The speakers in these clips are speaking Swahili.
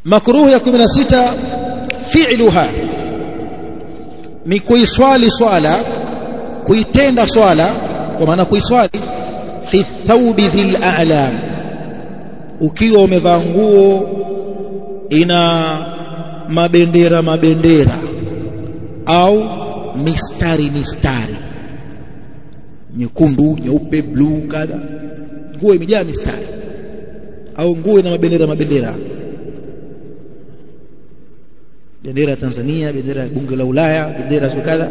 Makruh ya 16 fi'luha ni kuiswali swala, kuitenda swala, kwa maana kuiswali fi thawbi dhil a'lam, ukiwa umevaa nguo ina mabendera au mistari nyekundu, nyeupe, blue, kadha, nguo imejaa mistari au nguo ina mabendera, bendera ya Tanzania, bendera ya bunge la Ulaya, bendera kadha.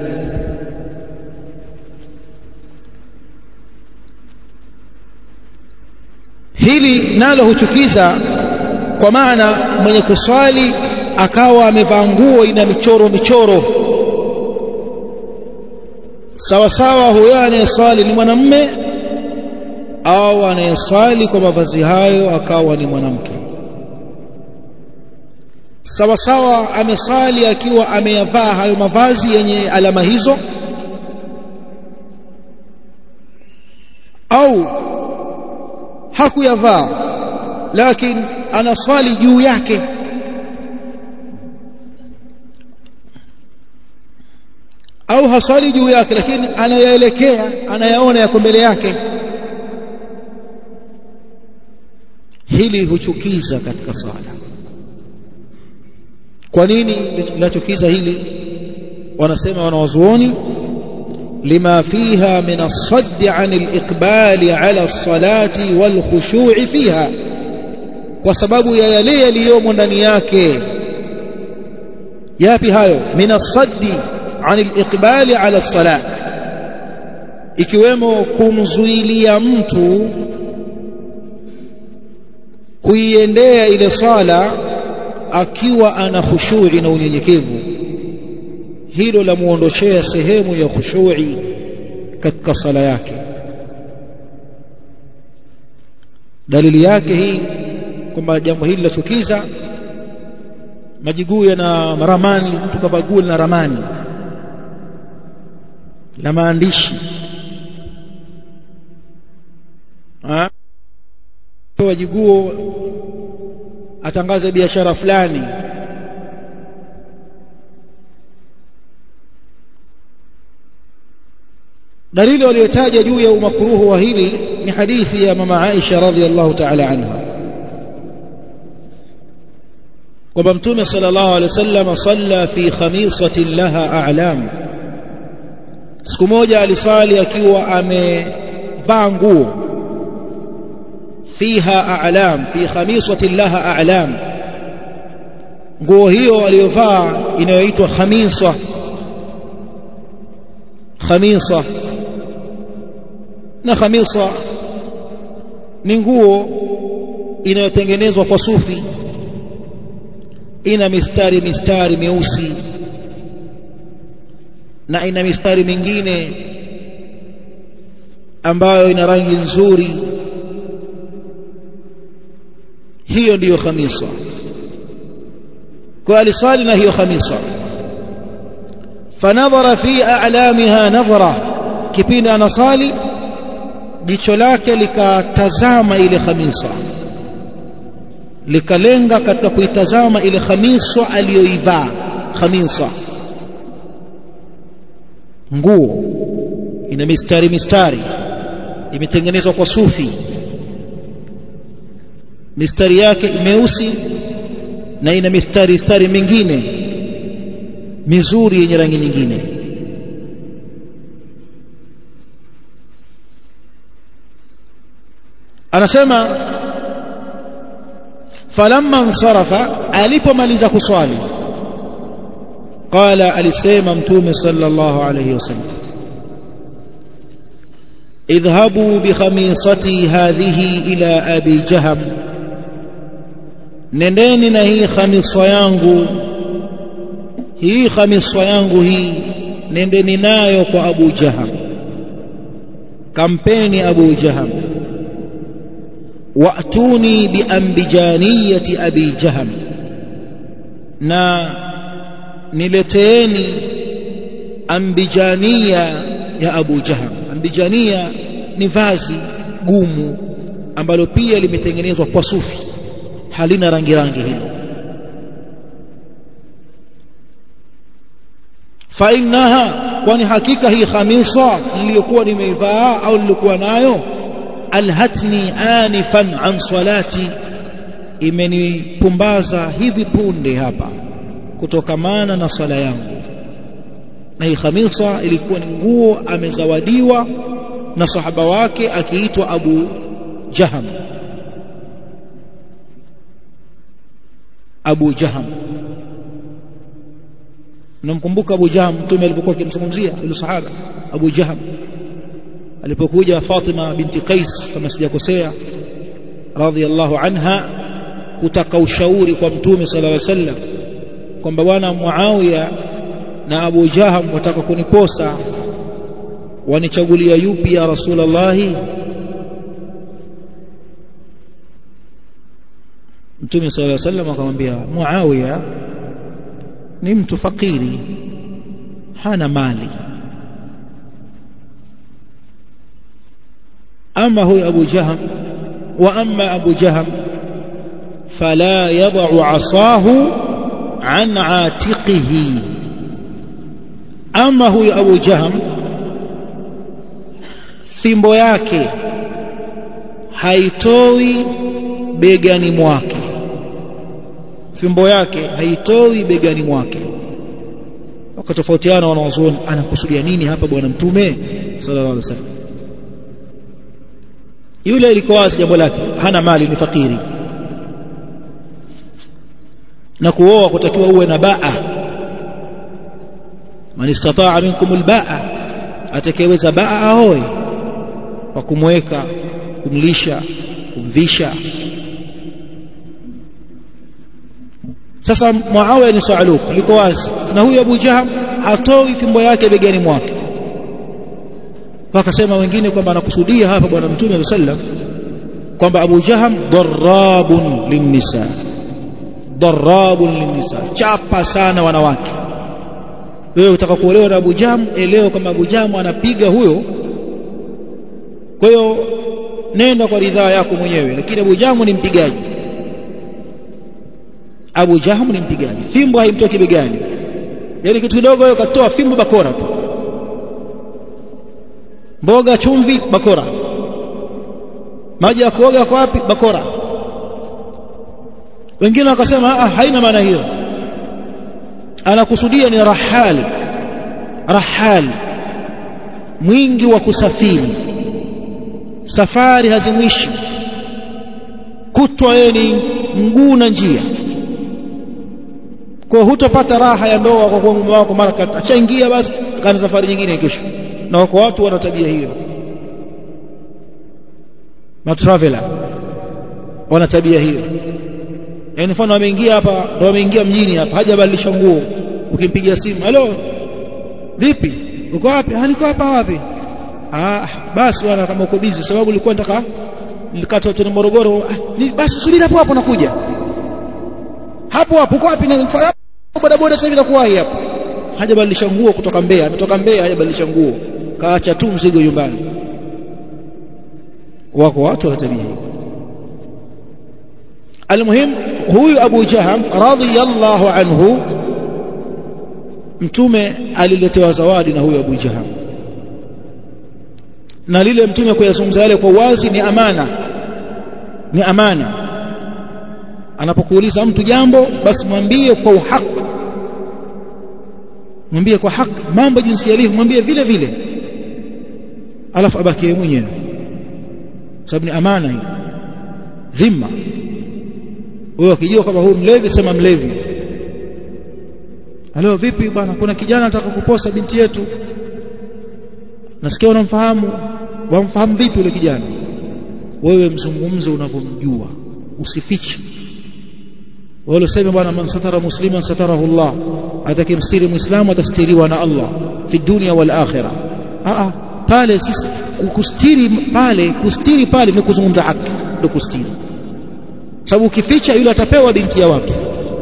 Hili nalo huchukiza, kwa maana mwenye kuswali akawa amevaa nguo ina michoro sawa sawa, huyo anayeswali ni mwanamume au anayeswali kwa mavazi hayo akawa ni mwanamke, sawa sawa ameswali akiwa ameyavaa hayo mavazi yenye alama hizo, au hakuyavaa lakini anaswali juu yake, au haswali juu yake lakini anayaelekea, anayaona yako mbele yake. Hili huchukiza katika sala. Kwa nini linachukiza hili? Wanasema wanawazuoni, lima fiha min as-sadd 'an al-iqbal 'ala as-salati wal khushu' fiha, kwa sababu ya yale yaliyomo ndani yake. Yapi hayo? Min as-sadd 'an al-iqbal 'ala as-salat, ikiwemo kumzuilia mtu kuiendea ile sala akiwa ana khushu'i na unyenyekevu. Hilo la muondoshea sehemu ya khushu'i katika sala yake. Dalili yake hii kwamba jambo hili lachukiza, majiguu na ramani, mtu kavaa na ramani na maandishi, wajiguo atangaza biashara fulani, dalili waliotaja juu ya umakruhu wa hili ni hadithi ya mama Aisha radhiallahu ta'ala anha, kwamba Mtume sallallahu alaihi wasallam salla fi khamisatin laha a'lam, siku moja alisali akiwa amevaa nguo fiha a'lam, fi khamisatin laha a'lam, nguo hiyo aliyovaa inayoitwa khamisa. Na khamisa ni nguo inayotengenezwa kwa sufi, ina mistari meusi na ina mistari mingine ambayo ina rangi nzuri. Hiyo ndiyo khamisa. Kwa alisali na hiyo khamisa, fanadhara fi a'lamiha nadhara, kipindi anasali jicho lake likatazama ile khamisa, likalenga katika kuitazama ile khamisa aliyoivaa. Khamisa, nguo ina mistari, imetengenezwa kwa sufi, mistari yake meusi na ina mistari mingine mizuri yenye rangi nyingine. Anasema falamma ansarafa, alipomaliza kuswali, qala, alisema Mtume sallallahu alayhi wasallam, idhhabu bi khamisati hadhihi ila abi jaham, nendeni na hii khamisa yangu hii, nendeni nayo kwa Abu Jaham, kampeni Abu Jaham. Wa'tuni bi ambijaniyati abi Jaham, na nileteeni ambijania ya Abu Jaham. Ambijania ni vazi gumu ambalo pia limetengenezwa kwa sufi, halina rangi hilo, fa innaha, kwani hakika hii khamisa niliyokuwa nimeivaa au nilikuwa nayo, alhatni anifan an salati, imenipumbaza hivi punde hapa kutokamana na sala yangu. Na hii khamisa ilikuwa ni nguo amezawadiwa na sahaba wake akiitwa Abu Jaham. Abu Jaham, namkumbuka Abu Jaham mtume alipokuwa akimzungumzia yule sahaba Abu Jaham, alipokuja Fatima binti Qais kama sijakosea radhiyallahu anha kutaka ushauri kwa mtume sallallahu alaihi wasallam kwamba bwana Muawiya na Abu Jaham wataka kuniposa, wanichagulia yupi ya Rasulullah? Mtume sallallahu alaihi wasallam akamwambia, Muawiya ni mtu fakiri, hana mali, ama huyo Abu Jaham, wa amma Abu Jaham fala yad'u asahu an atiqihi, ama huyo Abu Jaham fimbo yake haitoi begani mwake, fimbo yake haitoi begani mwake. Wakatofautiana wanawazuoni, anakusudia nini hapa bwana mtume sallallahu alaihi wasallam? Yule ilikuwa wazi jambo lake, hana mali, ni fakiri, na kuoa kutakiwa uwe na baa. Man istataa minkum albaa, atakayeweza baa aoe, kwa kumweka, kumlisha, kumvisha. Sasa Muawiya ni Sa'luk, liko wazi, na huyu Abu Jaham hatoi fimbo yake begani mwake. Wakasema wengine kwamba anakusudia hapa bwana mtume sallallahu alaihi wasallam kwamba Abu Jaham darrabun linnisa, darrabun linnisa, chapa sana wanawake. Wewe utaka kuolewa na Abu Jaham, elewa kama Abu Jaham anapiga huyo. Kwa hiyo nenda kwa ridhaa yako mwenyewe, lakini Abu Jaham ni mpigaji. Abu Jaham ni mpigaji, fimbo haimtoki begani. Yaani kitu kidogo wewe katoa fimbo, bakora tu, mboga chumvi, bakora, maji ya kuoga kwa wapi, bakora. Wengine wakasema haina maana hiyo, anakusudia ni rahal, rahal, mwingi wa kusafiri, safari hazimwishi, kutwa yeye ni mguu na njia. Kwa hutopata raha ya ndoa kwa kuwa mume wako mara achaingia basi kana safari nyingine kesho. Na wako watu wana tabia hiyo, matraveler wana tabia hiyo. Yaani mfano ameingia hapa, ndio ameingia mjini hapa, hajabadilisha nguo, ukimpigia simu, halo vipi, uko wapi? Niko hapa. Wapi? Basi bwana, kama uko busy, sababu nilikuwa nataka nilikata tu Morogoro. Basi subiri hapo hapo, nakuja hapo hapo. Uko wapi? Na boda boda sasa hivi nakuwahi hapo. Hajabadilisha nguo kutoka Mbeya, ametoka Mbeya hajabadilisha nguo, kaacha tu mzigo nyumbani. Wako watu wana tabia hiyo. Almuhim, huyu Abu Jaham radhiyallahu anhu, mtume aliletewa zawadi na huyu Abu Jaham, na lile mtume kuyazungumza yale kwa wazi ni amana, ni amana. Anapokuuliza mtu jambo, basi mwambie kwa uhaki, mwambie kwa haki mambo jinsi yalivyo, mwambie vile vile, alafu abaki mwenyewe, sababu ni amana hii, dhima. Wewe ukijua kama huyu mlevi, sema mlevi. Halo vipi bwana, kuna kijana anataka kuposa binti yetu, nasikia unamfahamu. Wamfahamu vipi yule kijana? Wewe mzungumze unavyomjua, usifiche. Wale sema bwana, man satara musliman satarahu Allah, atakimstiri muislamu atastiriwa na Allah fi dunya wal akhirah. Pale sisi kustiri pale, kustiri pale ni kuzungumza haki, ndio kustiri. Sababu ukificha yule atapewa binti ya watu,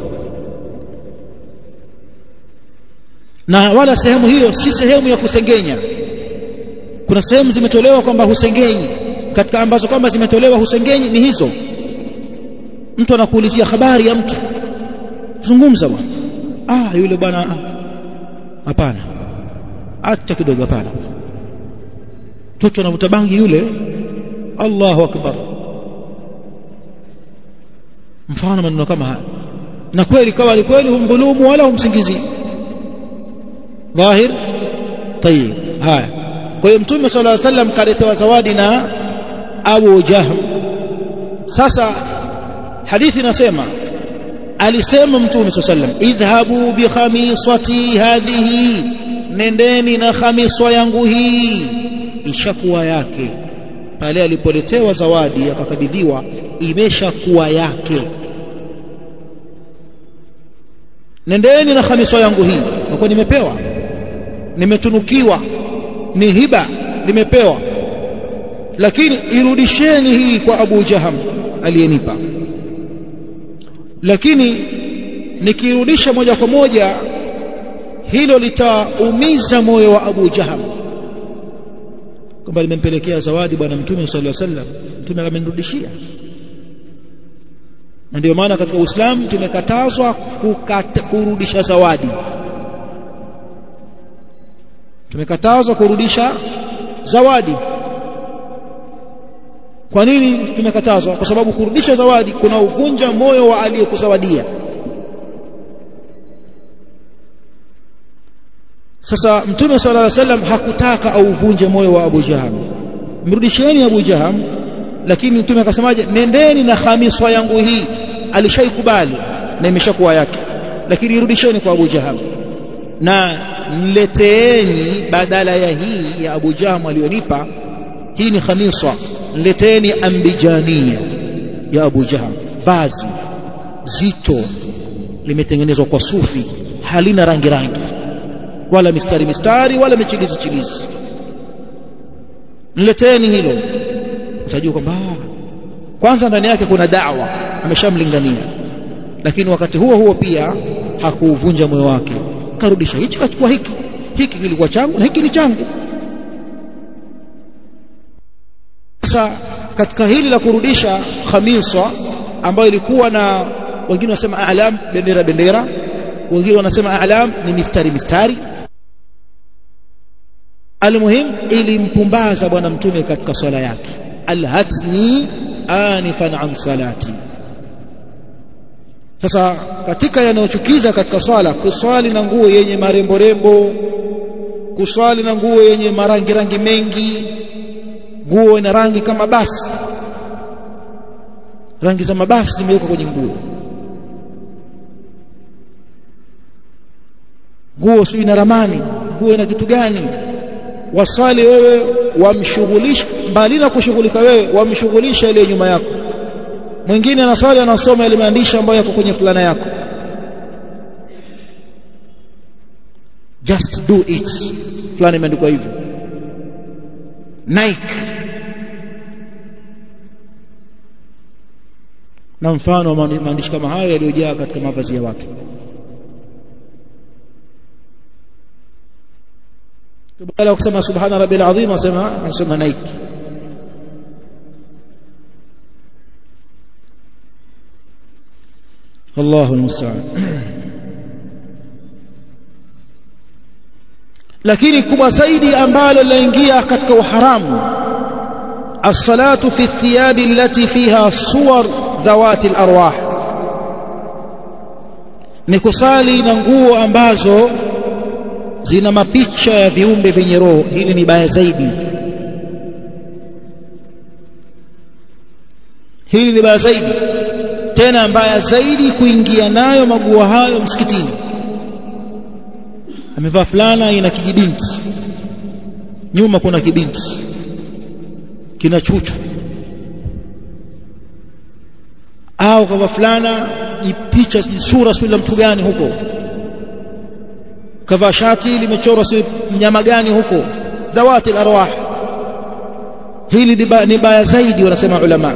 na wala sehemu hiyo si sehemu ya kusengenya. Kuna sehemu zimetolewa kwamba husengenyi, katika ambazo kama zimetolewa husengenyi ni hizo. Mtu anakuulizia habari ya mtu, zungumza bwana, yule bwana hapana, hata kidogo hapana. Mtoto anavuta bangi yule, Allahu akbar. Mfano maneno kama haya, na kweli kama ni kweli humdhulumu wala humsingizi dhahir. Tayeb, haya. Kwa hiyo Mtume sallallahu alaihi wasallam kaletewa zawadi na Abu Jahm. Sasa hadithi inasema, alisema Mtume sallallahu alaihi wasallam, idhhabu bi khamisati hadhihi, nendeni na khamiswa yangu hii. Ishakuwa yake pale alipoletewa zawadi akakabidhiwa, imeshakuwa yake. Nendeni na khamiswa yangu hii, kwa kuwa nimepewa, nimetunukiwa, ni hiba, nimepewa, lakini irudisheni hii kwa Abu Jahm aliyenipa. Lakini nikirudisha moja kwa moja, hilo litaumiza moyo wa Abu Jahm, kwamba nimempelekea zawadi bwana Mtume sallallahu alaihi wasallam, Mtume amenirudishia. Na ndio maana katika Uislamu tumekatazwa kurudisha zawadi. Tumekatazwa kurudisha zawadi. Kwa nini tumekatazwa? Kwa sababu kurudisha zawadi kuna uvunja moyo wa aliyekuzawadia. Sasa Mtume sallallahu alaihi wasallam hakutaka auvunje moyo wa Abu Jahm. Mrudisheni Abu Jahm, lakini Mtume akasemaje? Nendeni na khamiswa yangu hii. Alishaikubali na imeshakuwa yake, lakini irudisheni kwa Abu Jahm, na nileteeni badala ya hii ya Abu Jahm alionipa. Hii ni khamiswa, nileteeni ambijania ya Abu Jahm, vazi zito limetengenezwa kwa sufi, halina rangi rangi wala mistari mistari wala michilizi chilizi. Nileteeni hilo. Utajua kwamba kwanza ndani yake kuna da'wa, ameshamlingania. Lakini wakati huo huo pia hakuvunja moyo wake, karudisha hichi, kachukua hiki, hiki kilikuwa changu na hiki ni changu. Sasa katika hili la kurudisha khamisa, ambayo ilikuwa na wengine wanasema a'lam, bendera bendera, wengine wanasema a'lam ni mistari mistari, almuhim ilimpumbaza bwana Mtume katika swala yake. Alhatni anifan an salati. Sasa katika yanayochukiza katika swala, kuswali na nguo yenye marembo rembo, kuswali na nguo yenye marangi rangi mengi, nguo ina rangi kama basi, rangi za mabasi zimewekwa kwenye nguo, nguo sio ina ramani, nguo ina kitu gani? Waswali wewe, wamshughulisha, mbali na kushughulika wewe, wamshughulisha ile nyuma yako. Mwingine anaswali anasoma ile maandishi ambayo yako kwenye fulana yako, just do it, fulani imeandikwa hivyo, Nike na mfano wa maandishi kama hayo yaliyojaa katika mavazi ya watu. Badala ya kusema subhana rabbil azim anasema Nike. Allahu musta'an. Lakini kubwa zaidi ambalo linaingia katika uharamu, as-salatu fi thiyabi allati fiha suwar dhawati al-arwah, ni kusali na nguo ambazo zina mapicha ya viumbe vyenye roho. Hili ni baya zaidi, hili ni baya zaidi, tena mbaya zaidi kuingia nayo maguo hayo msikitini. Amevaa fulana ina kijibinti, nyuma kuna kibinti kina chuchu, au kama fulana ipicha sura sio la mtu gani huko, kavaa shati limechorwa sio mnyama gani huko, dhawati al-arwah. Hili ni baya zaidi, wanasema ulama,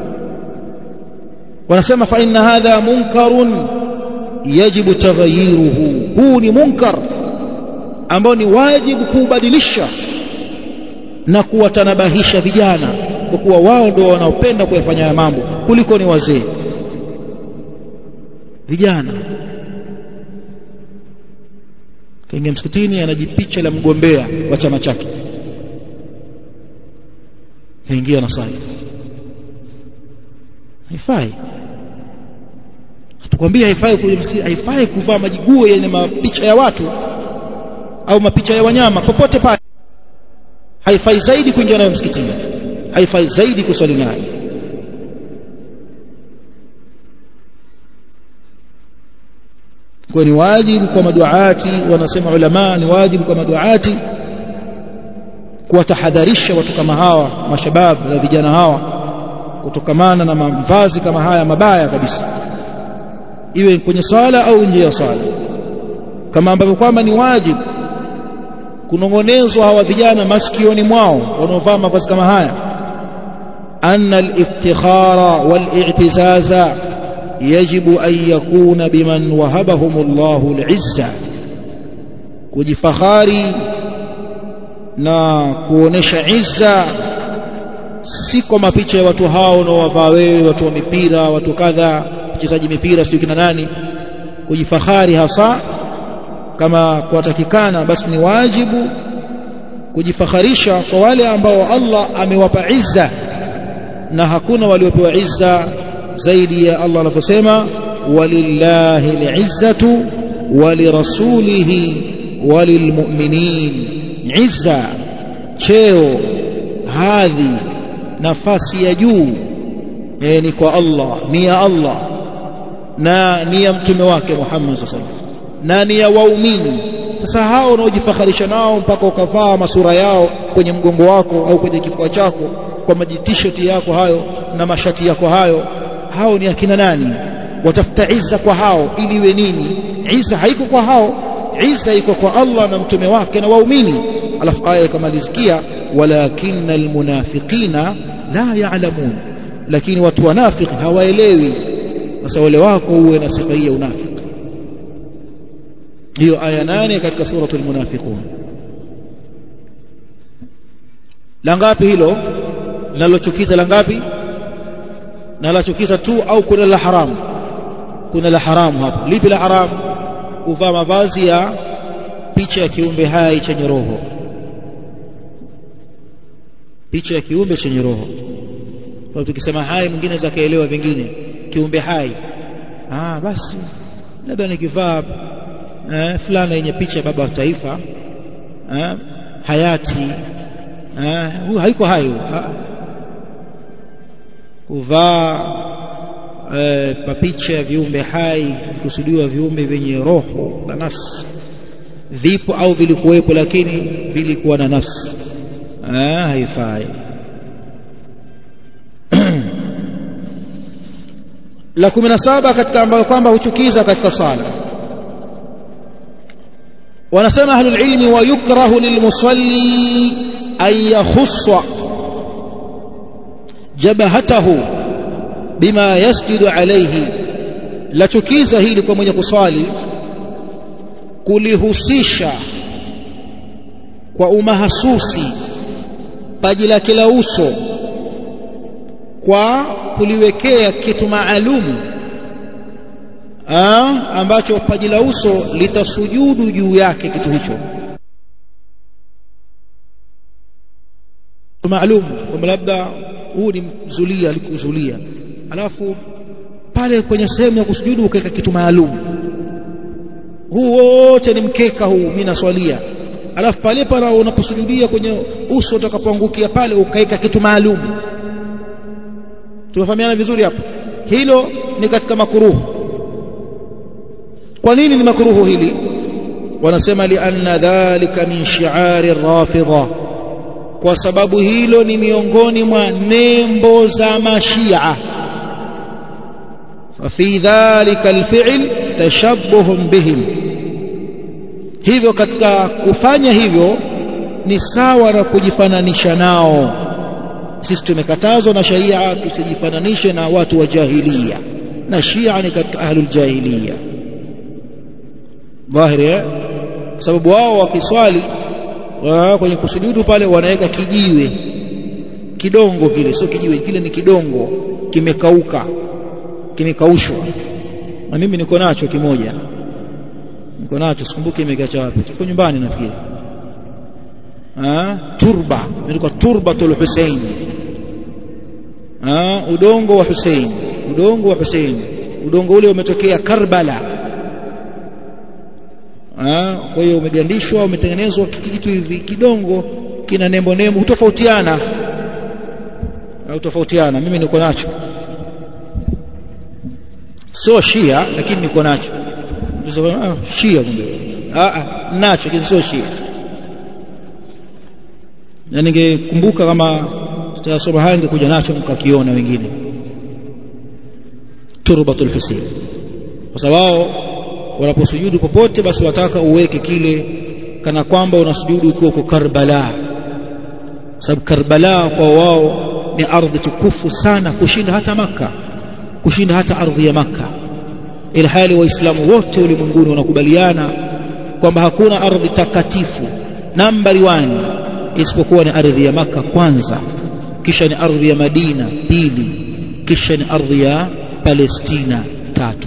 wanasema fa inna hadha munkarun yajibu taghyiruhu. Huu ni munkar ambao ni wajibu kuubadilisha na kuwatanabahisha vijana, kwa kuwa wao ndio wanaopenda kuyafanya haya mambo kuliko ni wazee. Vijana kaingia msikitini anajipicha la mgombea wa chama chake, kaingia na sali. Haifai. Tukwambia haifai kuja msikitini, haifai kuvaa majiguo yenye mapicha ya watu au mapicha ya wanyama popote pale. Haifai zaidi kuingia nayo msikitini, haifai zaidi kuswali nayo. Kwa ni wajibu kwa maduati, wanasema ulama, ni wajibu kwa maduati kuwatahadharisha watu kama hawa, mashabab na vijana hawa, kutokamana na mavazi kama haya mabaya kabisa, iwe kwenye sala au nje ya sala. Kama ambavyo kwamba ni wajibu kunongonezwa hawa vijana masikioni mwao wanaovaa mavazi kama haya, anna al-iftikhara wal-i'tizaza yajibu an yakuna biman wahabahumullahu al-izza, kujifakhari na kuonesha izza si kwa mapicha ya watu hao unaowavaa wewe, watu wa mipira, watu kadha, wachezaji mipira sio kina nani. Kujifakhari hasa kama kuwatakikana, basi ni wajibu kujifakharisha kwa wale ambao Allah amewapa izza, na hakuna waliopewa izza zaidi ya Allah anavyosema, walillahi al-izzatu walirasulihi walilmu'minin. Izza, cheo, hadhi, nafasi ya juu ni kwa Allah, ni ya Allah na ni ya mtume wake Muhammad sallallahu alaihi wasallam na ni ya waumini. Sasa hao unaojifakharisha nao mpaka ukavaa masura yao kwenye mgongo wako au kwenye kifua chako kwa majitisheti yako hayo na mashati yako hayo, hao ni akina nani? Watafuta izza kwa hao ili iwe nini? Izza haiko kwa hao, izza iko kwa Allah na mtume wake na waumini. Alafu aya ikamalizikia, walakinna almunafiqina la ya'lamun, lakini watu wanafiki hawaelewi. Sasa wale wako uwe na sifa hii ya unafiki. Hiyo aya 8 katika suratul munafiqun. La ngapi hilo? Linalochukiza la ngapi? Na la chukiza tu au kuna la haramu? Kuna la haramu hapo. Lipi la haramu? Kuvaa mavazi ya picha ya kiumbe hai chenye roho, picha ya kiumbe chenye roho. Kwa tukisema hai, mwingine zakaelewa vingine, kiumbe hai, basi labda nikivaa fulana yenye picha ya baba wa taifa hayati, haiko hayo. Kuvaa picha ya viumbe hai, kusudiwa viumbe vyenye roho na nafsi, vipo au vilikuwepo lakini vilikuwa na nafsi, haifai. La 17 katika ambayo kwamba huchukiza katika sala, wanasema ahlul ilmi, wa yukrahu lilmusalli an yakhussa jabhatahu bima yasjudu alayhi. La chukiza hili kwa mwenye kusali, kulihusisha kwa umahasusi paji lake la uso kwa kuliwekea kitu maalum ambacho paji la uso litasujudu juu yake. Kitu hicho maalum, kama labda huu ni zulia, alikuzulia, alafu pale kwenye sehemu ya kusujudu ukaweka kitu maalum. Huu wote ni mkeka huu, mimi naswalia, alafu pale para unaposujudia kwenye uso utakapoangukia pale ukaweka kitu maalum. Tumefahamiana vizuri hapo? Hilo ni katika makruhu. Kwa nini ni makruhu hili? Wanasema lianna dhalika min shi'ari rafidha, kwa sababu hilo ni miongoni mwa nembo za mashia. Fafi dhalika alfi'l tashabbuhum bihim, hivyo katika kufanya hivyo ni sawa na kujifananisha nao. Sisi tumekatazwa na sharia tusijifananishe na watu wa jahiliya, na Shia ni katika ahlul jahiliya dhahiri, kwa sababu wao wakiswali kwenye kusujudu pale wanaweka kijiwe, kidongo kile, sio kijiwe kile, ni kidongo kimekauka, kimekaushwa, na mimi niko nacho kimoja. niko nacho, sikumbuki imegacha wapi, kiko nyumbani nafikiri. Turba, ilikuwa turbatul Hussein. Udongo wa Hussein, udongo wa Hussein, udongo ule umetokea Karbala. Kwa hiyo umegandishwa, umetengenezwa kitu hivi kidongo, kina nembo nembo, hutofautiana au tofautiana. Mimi niko nacho, sio Shia lakini niko nacho. Mtasema Shia kumbe, nacho lakini sio Shia. Na ningekumbuka kama tutasoma haya ningekuja nacho mkakiona wengine. Turbatul Hussein, kwa sababu wanaposujudu popote basi wataka uweke kile kana kwamba unasujudu ukiwa kwa Karbala, sababu Karbala kwa wao ni ardhi tukufu sana kushinda hata Makka, kushinda hata ardhi ya Makka. Ila hali waislamu wote ulimwenguni wanakubaliana kwamba hakuna ardhi takatifu nambari 1 isipokuwa ni ardhi ya Makka kwanza, kisha ni ardhi ya Madina pili, kisha ni ardhi ya Palestina tatu.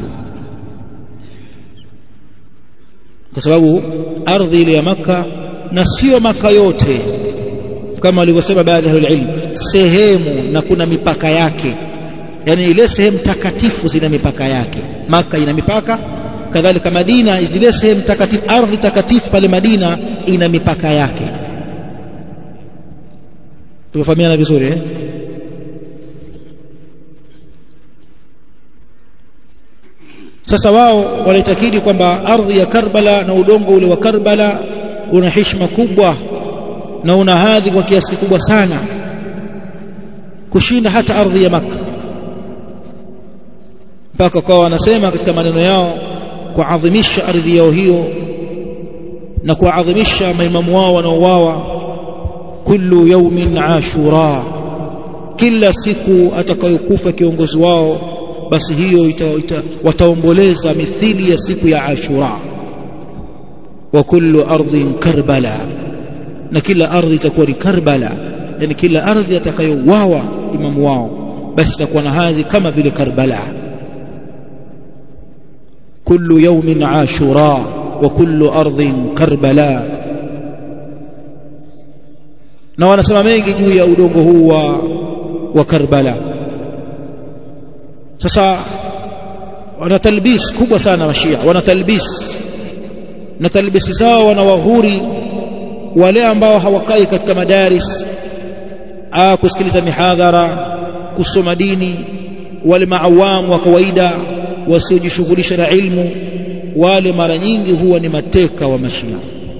Kwa sababu ardhi ile ya Makka, na sio Makka yote kama walivyosema baadhi ya ilmu, sehemu na kuna mipaka yake. Yani ile sehemu takatifu zina mipaka yake. Makka ina mipaka, kadhalika Madina, zile sehemu takatifu, ardhi takatifu pale Madina ina mipaka yake. Tumefahamiana vizuri eh? Sasa wao wanaitakidi kwamba ardhi ya Karbala na udongo ule wa Karbala una heshima kubwa na una hadhi kwa kiasi kikubwa sana kushinda hata ardhi ya Makka, mpaka kwa wanasema katika maneno yao kuadhimisha ardhi yao hiyo na kuadhimisha maimamu wao wanaouawa, kullu yawmin ashura, kila siku atakayokufa kiongozi wao basi hiyo wataomboleza mithili ya siku ya Ashura. Wa kullu ardhin Karbala, na kila ardhi itakuwa ni Karbala, yani kila ardhi atakayouawa imamu wao basi itakuwa na hadhi kama vile Karbala. Kullu yawmin Ashura wa kullu ardhin Karbala. Na wanasema mengi juu ya udongo huu wa Karbala. Sasa wana talbis kubwa sana Mashia, wana talbis, na talbisi zao wanawahuri wale ambao hawakai katika madaris kusikiliza mihadhara, kusoma dini, wale maawamu wa kawaida wasiojishughulisha na ilmu, wale mara nyingi huwa ni mateka wa Mashia.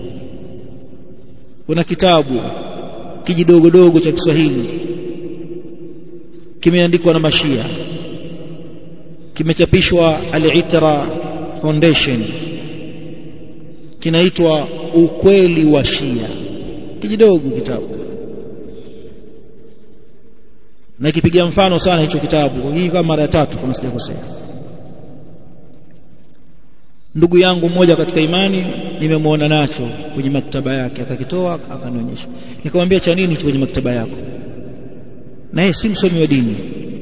Kuna kitabu kijidogodogo cha Kiswahili kimeandikwa na Mashia, kimechapishwa Al-Itra Foundation, kinaitwa Ukweli wa Shia. Kijidogo kitabu, na kipigia mfano sana hicho kitabu hii kama mara 3 kama sijakosea. Ndugu yangu mmoja katika imani nimemwona nacho kwenye maktaba yake, akakitoa akanionyesha, nikamwambia cha nini hicho kwenye maktaba yako? Na yeye si msomi wa dini,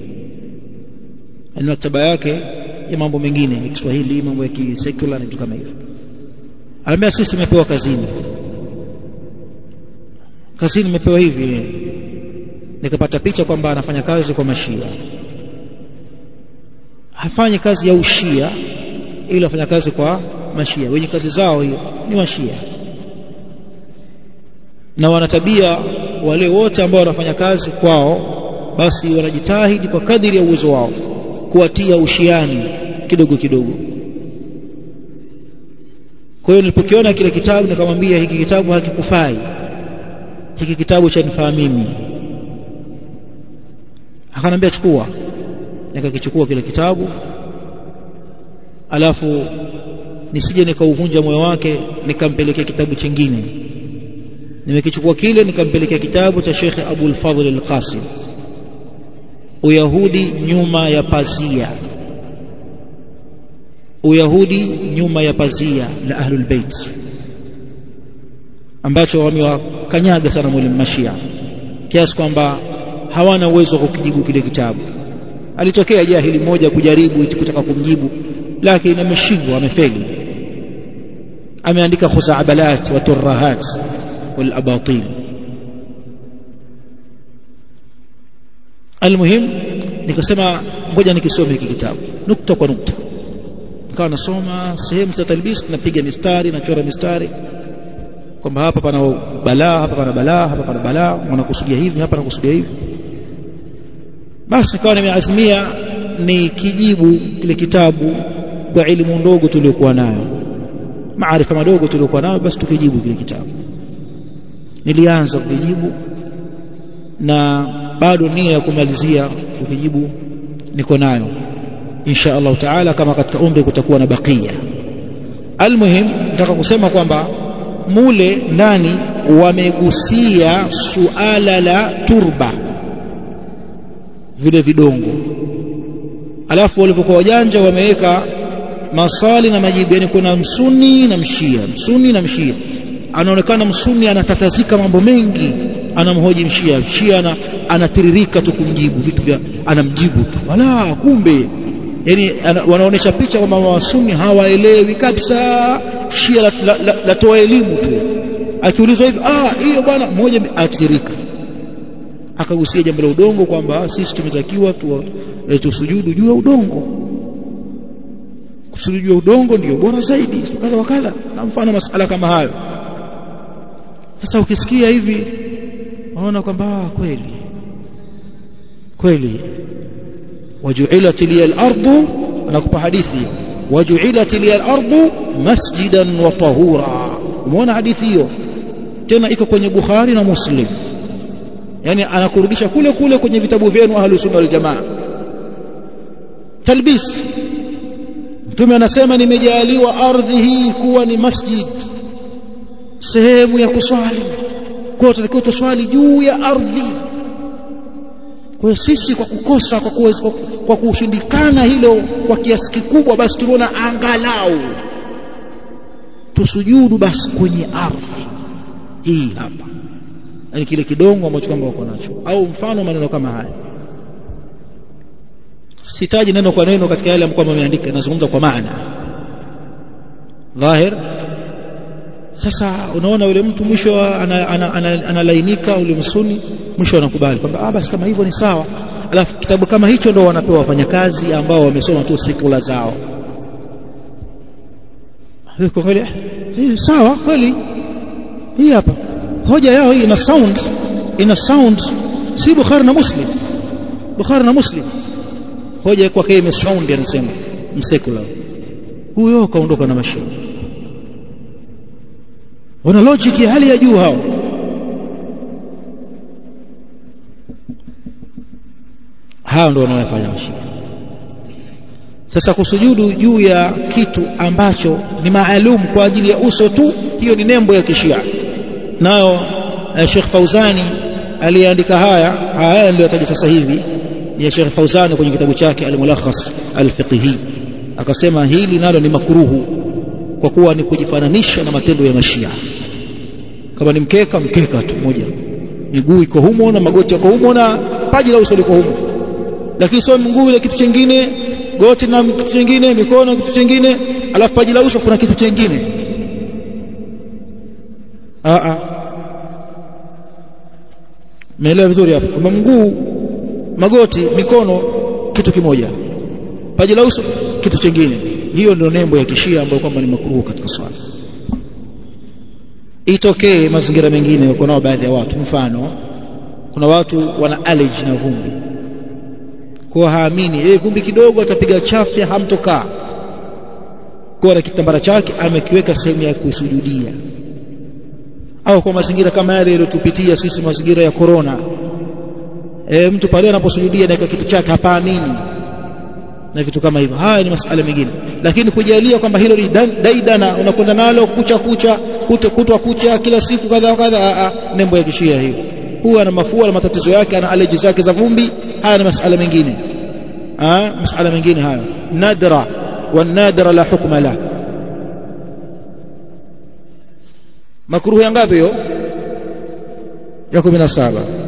ni maktaba yake ya mambo mengine ya Kiswahili, mambo ya kisecular na vitu kama hivyo. Anambia sisi tumepewa kazini nimepewa hivi. Nikapata picha kwamba anafanya kazi kwa Mashia. Hafanyi kazi ya ushia, ila afanya kazi kwa Mashia. Wenye kazi zao hiyo ni Mashia, na wanatabia wale wote ambao wanafanya kazi kwao basi wanajitahidi kwa kadiri ya uwezo wao kuwatia ushiani kidogo kidogo. Kwa hiyo nilipokiona kile kitabu nikamwambia hiki kitabu hakikufai, hiki kitabu cha nifaa mimi. Akanambia chukua. Nikakichukua kile kitabu, alafu nisije nikauvunja moyo wake nikampelekea kitabu kingine. Nimekichukua kile nikampelekea kitabu cha Sheikh Abul Fadhl Al-Qasim, Uyahudi nyuma ya pazia, Uyahudi nyuma ya pazia la Ahlul Bait, ambacho wamewakanyaga sana mwalimu Mashia kiasi kwamba hawana uwezo wa kukijibu kile kitabu. Alitokea jahili mmoja kujaribu kutaka kumjibu, lakini ameshindwa, amefeli. ameandika khuza'balat wa turrahat wal abatil. Almuhim nikasema ngoja nikisome hiki kitabu nukta kwa nukta. Nikawa nasoma sehemu za talbis, napiga mistari, nachora mistari kwamba hapa pana balaa, hapa pana balaa, hapa pana balaa, wanakusudia hivi, hapa wanakusudia hivi. Basi nikawa nimeazimia nikijibu kile kitabu kwa elimu ndogo tuliyokuwa nayo, maarifa madogo tuliyokuwa nayo, basi tukijibu kile kitabu. Nilianza kujibu na bado nia ya kumalizia kujibu niko nayo insha Allah taala, kama katika umri kutakuwa na bakia. Almuhim nataka kusema kwamba mule ndani wamegusia suala la turba, vile vidongo, alafu walipokuwa wajanja wameweka maswali na majibu, yani kuna msuni na mshia, msuni na mshia. Anaonekana msuni anatatazika mambo mengi, anamhoji mshia, mshia anatiririka tu kumjibu vitu vya anamjibu tu, wala kumbe yani wanaonesha picha kwamba wasuni hawaelewi kabisa, shia latoa elimu tu. Akiulizwa hivi, hiyo bwana, mmoja atiririka. Akagusia jambo la udongo kwamba sisi tumetakiwa tusujudu juu ya udongo, kusujudu juu ya udongo ndio bora zaidi, kadha wa kadha, na mfano masala kama hayo. Sasa ukisikia hivi unaona kwamba kweli waju'ilat liya al-ardu, anakupa hadithi waju'ilat liya al-ardu masjidan wa tahura. Umeona hadithi hiyo tena iko kwenye Bukhari na Muslim, yani anakurudisha kule kule kwenye vitabu vyenu Ahlus Sunna wal Jamaa. Talbis, Mtume anasema nimejaliwa ardhi hii kuwa ni masjid, sehemu ya kuswali, kwa tunatakiwa tuswali juu ya ardhi. Kwa sisi kwa kukosa, kwa kushindikana hilo kwa kiasi kikubwa, basi tunaona angalau tusujudu basi kwenye ardhi hii hapa, yani kile kidongo ambacho kama wako nacho, au mfano maneno kama haya. Sitaji neno kwa neno katika yale ambayo ameandika, nazungumza kwa maana dhahir. Sasa unaona yule mtu mwisho analainika, ule msuni mwisho anakubali kwamba basi kama hivyo ni sawa. Alafu kitabu kama hicho ndio wanapewa wafanyakazi ambao wamesoma tu sekula zao. Hiko kweli sawa kweli, hii hapa hoja yao hii ina sound si Bukhari na Muslim. Bukhari na Muslim hoja kwa kile sound, anasema msekula huyo kaondoka na mashine. Wana logic ya hali ya juu hao. Hao ndio wanaofanya mashine. Sasa kusujudu juu ya kitu ambacho ni maalum kwa ajili ya uso tu, hiyo ni nembo ya kishia. Nao Sheikh Fauzani aliandika haya ndio ataja sasa hivi ya Sheikh Fauzani kwenye kitabu chake Al-Mulakhas Al-Fiqhi, akasema hili nalo ni makruhu kwa kuwa ni kujifananisha na matendo ya mashia. Kama ni mkeka tu moja, miguu iko humo na magoti yako humo na paji la uso liko humo, lakini sio mguu ile kitu kingine, goti na kitu kingine, mikono kitu kingine, alafu paji la uso kuna kitu kingine. Meelewa vizuri hapo? Kama mguu, magoti, mikono kitu kimoja, paji la uso kitu kingine. Hiyo ndio nembo ya kishia ambayo kwamba ni makruhu katika swala. Itokee mazingira mengine wako nao baadhi ya watu, mfano kuna watu wana allergy na vumbi, kwa haamini vumbi kidogo atapiga chafya hamtokaa, kwa na kitambara chake amekiweka sehemu ya kusujudia. Au kwa mazingira kama yale yaliyotupitia sisi, mazingira ya corona, mtu pale anaposujudia na kitu chake hapaamini na vitu kama hivyo. Haya ni masuala mengine, lakini kujalia kwamba hilo ni daidana unakwenda nalo kutwa kucha kila siku kadha kadha, nembo ya kishia hiyo. Huwa ana mafua na matatizo yake, ana allergy zake za vumbi. Haya ni masuala mengine, masuala mengine hayo nadra, wa nadra la hukma la. Makruhu ya ngapi hiyo? Ya 17.